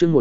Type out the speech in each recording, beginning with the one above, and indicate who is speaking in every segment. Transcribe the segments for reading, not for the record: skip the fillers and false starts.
Speaker 1: chương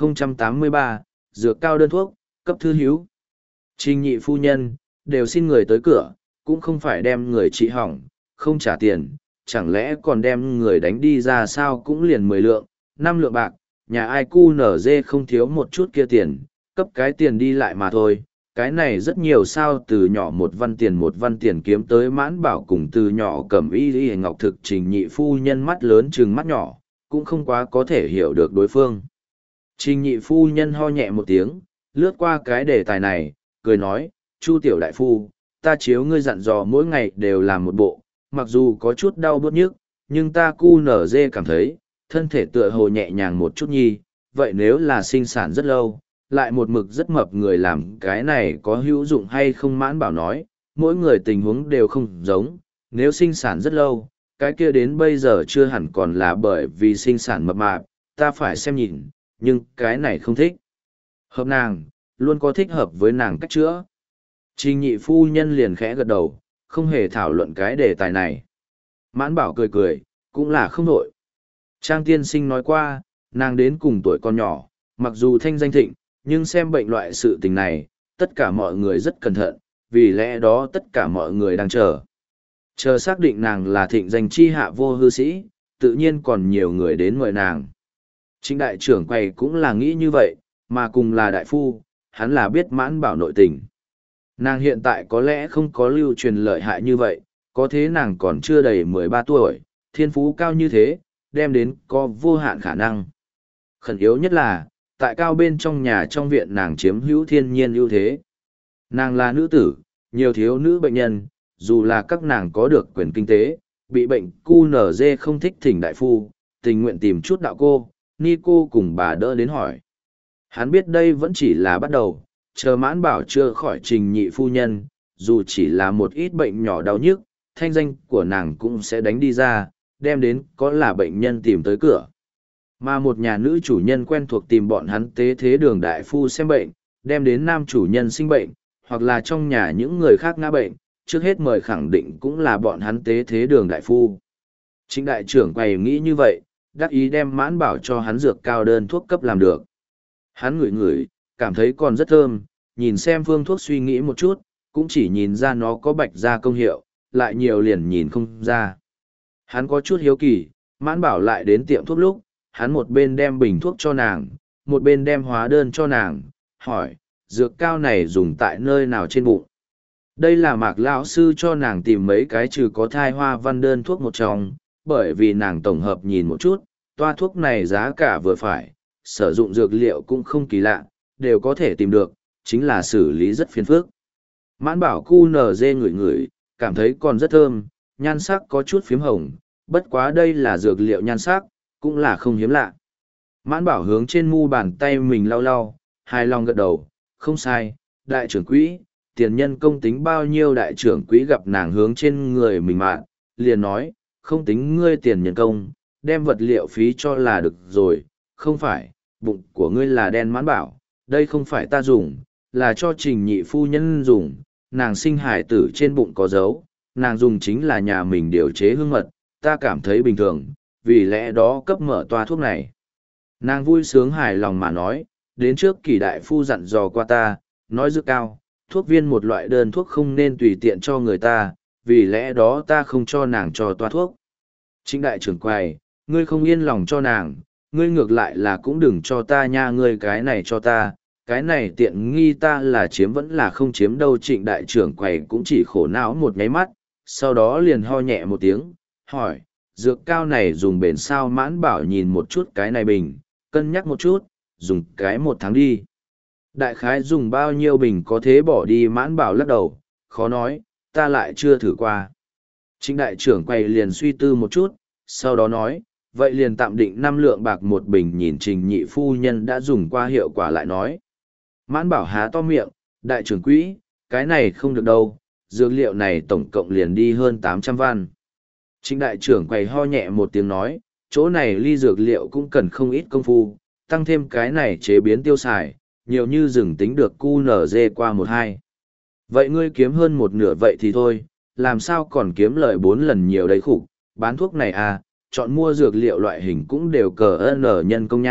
Speaker 1: 1083, dược cao đơn thuốc, cấp thư hiếu. Trình nhị phu nhân, đều xin người tới cửa, cũng không phải đem người trị hỏng, không trả tiền, chẳng lẽ còn đem người đánh đi ra sao cũng liền 10 lượng, 5 lượng bạc, nhà ai cu nở dê không thiếu một chút kia tiền, cấp cái tiền đi lại mà thôi. Cái này rất nhiều sao từ nhỏ một văn tiền kiếm tới Mãn Bảo cùng từ nhỏ cầm y ngọc thực trình nhị phu nhân mắt lớn chừng mắt nhỏ, cũng không quá có thể hiểu được đối phương. Trình nhị phu nhân ho nhẹ một tiếng, lướt qua cái đề tài này, cười nói, Chu tiểu đại phu, ta chiếu ngươi dặn dò mỗi ngày đều làm một bộ, mặc dù có chút đau bớt nhức, nhưng ta cu nở dê cảm thấy, thân thể tựa hồ nhẹ nhàng một chút nhi, vậy nếu là sinh sản rất lâu, lại một mực rất mập người làm cái này có hữu dụng hay không? Mãn Bảo nói, mỗi người tình huống đều không giống, nếu sinh sản rất lâu, cái kia đến bây giờ chưa hẳn còn là bởi vì sinh sản mập mạp, ta phải xem nhìn, nhưng cái này không thích hợp nàng, luôn có thích hợp với nàng cách chữa. Trình nhị phu nhân liền khẽ gật đầu, không hề thảo luận cái đề tài này. Mãn Bảo cười cười, cũng là không nổi. Trang tiên sinh nói qua, nàng đến cùng tuổi con nhỏ, mặc dù thanh danh thịnh, nhưng xem bệnh loại sự tình này, tất cả mọi người rất cẩn thận, vì lẽ đó tất cả mọi người đang chờ. Chờ xác định nàng là thịnh danh chi hạ vô hư sĩ, tự nhiên còn nhiều người đến mời nàng. Trịnh đại trưởng quầy cũng là nghĩ như vậy, mà cùng là đại phu, hắn là biết Mãn Bảo nội tình. Nàng hiện tại có lẽ không có lưu truyền lợi hại như vậy, có thế nàng còn chưa đầy 13 tuổi, thiên phú cao như thế, đem đến có vô hạn khả năng. Khẩn yếu nhất là, tại cao bên trong nhà trong viện nàng chiếm hữu thiên nhiên ưu thế. Nàng là nữ tử, nhiều thiếu nữ bệnh nhân, dù là các nàng có được quyền kinh tế, bị bệnh QNZ không thích thỉnh đại phu, tình nguyện tìm chút đạo cô, ni cô cùng bà đỡ đến hỏi. Hắn biết đây vẫn chỉ là bắt đầu, chờ Mãn Bảo chưa khỏi trình nhị phu nhân, dù chỉ là một ít bệnh nhỏ đau nhức, thanh danh của nàng cũng sẽ đánh đi ra, đem đến có là bệnh nhân tìm tới cửa. Mà một nhà nữ chủ nhân quen thuộc tìm bọn hắn tế thế đường đại phu xem bệnh, đem đến nam chủ nhân sinh bệnh, hoặc là trong nhà những người khác ngã bệnh, trước hết mời khẳng định cũng là bọn hắn tế thế đường đại phu. Trịnh đại trưởng quầy nghĩ như vậy, đắc ý đem Mãn Bảo cho hắn dược cao đơn thuốc cấp làm được. Hắn ngửi ngửi, cảm thấy còn rất thơm, nhìn xem phương thuốc suy nghĩ một chút, cũng chỉ nhìn ra nó có bạch da công hiệu, lại nhiều liền nhìn không ra. Hắn có chút hiếu kỳ, Mãn Bảo lại đến tiệm thuốc lúc, hắn một bên đem bình thuốc cho nàng, một bên đem hóa đơn cho nàng, hỏi, dược cao này dùng tại nơi nào trên bụng? Đây là Mạc lão sư cho nàng tìm mấy cái trừ có thai hoa văn đơn thuốc một trong, bởi vì nàng tổng hợp nhìn một chút, toa thuốc này giá cả vừa phải, sử dụng dược liệu cũng không kỳ lạ, đều có thể tìm được, chính là xử lý rất phiền phức. Mãn Bảo QNZ ngửi ngửi, cảm thấy còn rất thơm, nhan sắc có chút phím hồng, bất quá đây là dược liệu nhan sắc, cũng là không hiếm lạ. Mãn Bảo hướng trên mu bàn tay mình lau lau, hài lòng gật đầu, không sai, đại trưởng quỹ, tiền nhân công tính bao nhiêu? Đại trưởng quỹ gặp nàng hướng trên người mình mạng, liền nói, không tính ngươi tiền nhân công, đem vật liệu phí cho là được rồi, không phải, bụng của ngươi là đen. Mãn Bảo, đây không phải ta dùng, là cho trình nhị phu nhân dùng, nàng sinh hải tử trên bụng có dấu, nàng dùng chính là nhà mình điều chế hương mật, ta cảm thấy bình thường, vì lẽ đó cấp mở toa thuốc này. Nàng vui sướng hài lòng mà nói, đến trước Kỷ đại phu dặn dò qua ta, nói dược cao, thuốc viên một loại đơn thuốc không nên tùy tiện cho người ta, vì lẽ đó ta không cho nàng cho toa thuốc. Trịnh đại trưởng quầy, ngươi không yên lòng cho nàng, ngươi ngược lại là cũng đừng cho ta nha, ngươi cái này cho ta, cái này tiện nghi ta là chiếm vẫn là không chiếm đâu. Trịnh đại trưởng quầy cũng chỉ khổ não một nháy mắt, sau đó liền ho nhẹ một tiếng, hỏi, dược cao này dùng bền sao? Mãn Bảo nhìn một chút cái này bình, cân nhắc một chút, dùng cái 1 tháng đi. Đại khái dùng bao nhiêu bình có thế bỏ đi? Mãn Bảo lắc đầu, khó nói, ta lại chưa thử qua. Trịnh đại trưởng quầy liền suy tư một chút, sau đó nói, vậy liền tạm định 5 lượng bạc một bình. Nhìn trình nhị phu nhân đã dùng qua hiệu quả lại nói. Mãn Bảo há to miệng, đại trưởng quỹ, cái này không được đâu, dược liệu này tổng cộng liền đi hơn 800 văn. Trịnh đại trưởng quầy ho nhẹ một tiếng nói, chỗ này ly dược liệu cũng cần không ít công phu, tăng thêm cái này chế biến tiêu xài, nhiều như rừng tính được QNZ qua 1-2. Vậy ngươi kiếm hơn một nửa vậy thì thôi, làm sao còn kiếm lợi 4 lần nhiều đấy khủng, bán thuốc này à, chọn mua dược liệu loại hình cũng đều cờ ơn ở nhân công nha,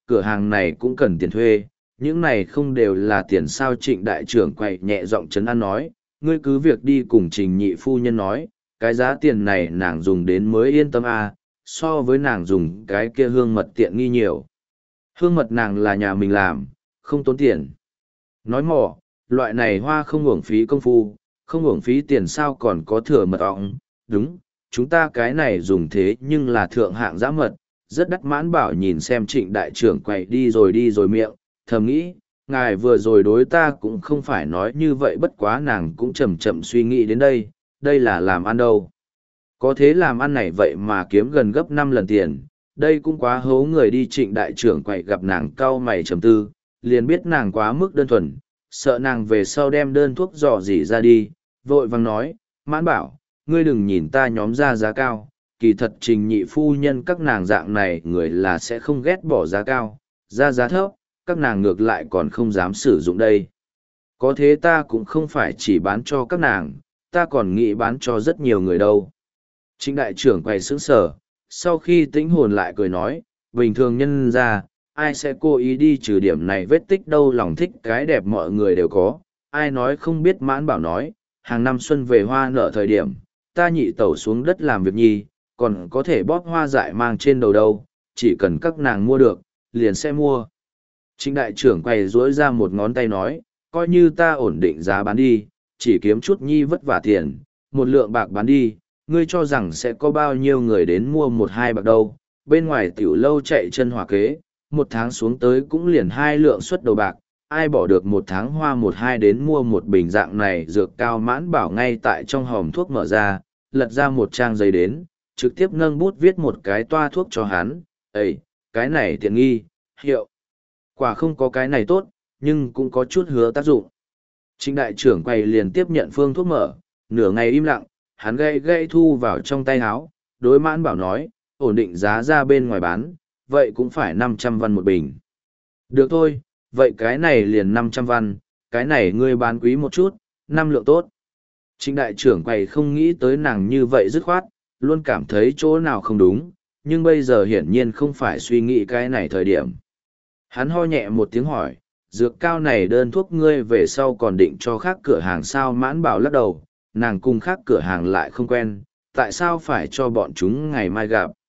Speaker 1: cửa hàng này cũng cần tiền thuê, những này không đều là tiền sao. Trịnh đại trưởng quầy nhẹ giọng trấn an nói, ngươi cứ việc đi cùng Trình nhị phu nhân nói, cái giá tiền này nàng dùng đến mới yên tâm à, so với nàng dùng cái kia hương mật tiện nghi nhiều. Hương mật nàng là nhà mình làm, không tốn tiền. Nói mỏ, loại này hoa không uổng phí công phu, không uổng phí tiền sao còn có thừa mật ong. Đúng, chúng ta cái này dùng thế nhưng là thượng hạng giã mật, rất đắt. Mãn Bảo nhìn xem Trịnh đại trưởng quầy đi rồi miệng, thầm nghĩ, ngài vừa rồi đối ta cũng không phải nói như vậy, bất quá nàng cũng chậm chậm suy nghĩ đến đây, đây là làm ăn đâu. Có thế làm ăn này vậy mà kiếm gần gấp 5 lần tiền, đây cũng quá hố người đi. Trịnh đại trưởng quầy gặp nàng cau mày trầm tư, liền biết nàng quá mức đơn thuần, sợ nàng về sau đem đơn thuốc dò dỉ ra đi, vội vàng nói, Mãn Bảo, ngươi đừng nhìn ta nhóm ra giá cao, kỳ thật Trình nhị phu nhân các nàng dạng này người là sẽ không ghét bỏ giá cao, ra giá thấp, các nàng ngược lại còn không dám sử dụng đây. Có thế ta cũng không phải chỉ bán cho các nàng, ta còn nghĩ bán cho rất nhiều người đâu. Trịnh đại trưởng quầy sững sờ, sau khi tĩnh hồn lại cười nói, bình thường nhân ra, ai sẽ cố ý đi trừ điểm này vết tích đâu, lòng thích cái đẹp mọi người đều có, ai nói không biết. Mãn Bảo nói, hàng năm xuân về hoa nở thời điểm, ta nhị tẩu xuống đất làm việc nhi, còn có thể bóp hoa dại mang trên đầu đâu, chỉ cần các nàng mua được, liền sẽ mua. Trịnh đại trưởng quầy duỗi ra một ngón tay nói, coi như ta ổn định giá bán đi, chỉ kiếm chút nhi vất vả tiền, một lượng bạc bán đi, ngươi cho rằng sẽ có bao nhiêu người đến mua 1-2 bạc đâu. Bên ngoài tiểu lâu chạy chân hỏa kế, 1 tháng xuống tới cũng liền 2 lượng suất đầu bạc, ai bỏ được 1 tháng hoa 1-2 đến mua một bình dạng này dược cao. Mãn Bảo ngay tại trong hòm thuốc mở ra, lật ra một trang giấy đến, trực tiếp nâng bút viết một cái toa thuốc cho hắn. Ê, cái này tiện nghi, hiệu quả không có cái này tốt, nhưng cũng có chút hứa tác dụng. Trịnh đại trưởng quầy liền tiếp nhận phương thuốc mở, nửa ngày im lặng, hắn gay thu vào trong tay áo, đối Mãn Bảo nói, ổn định giá ra bên ngoài bán, vậy cũng phải 500 văn một bình. Được thôi, vậy cái này liền 500 văn, cái này ngươi bán quý một chút, 5 lượng tốt. Trịnh đại trưởng quầy không nghĩ tới nàng như vậy dứt khoát, luôn cảm thấy chỗ nào không đúng, nhưng bây giờ hiển nhiên không phải suy nghĩ cái này thời điểm. Hắn ho nhẹ một tiếng hỏi, dược cao này đơn thuốc ngươi về sau còn định cho khác cửa hàng sao? Mãn Bảo lắc đầu, nàng cùng khác cửa hàng lại không quen, tại sao phải cho bọn chúng ngày mai gặp.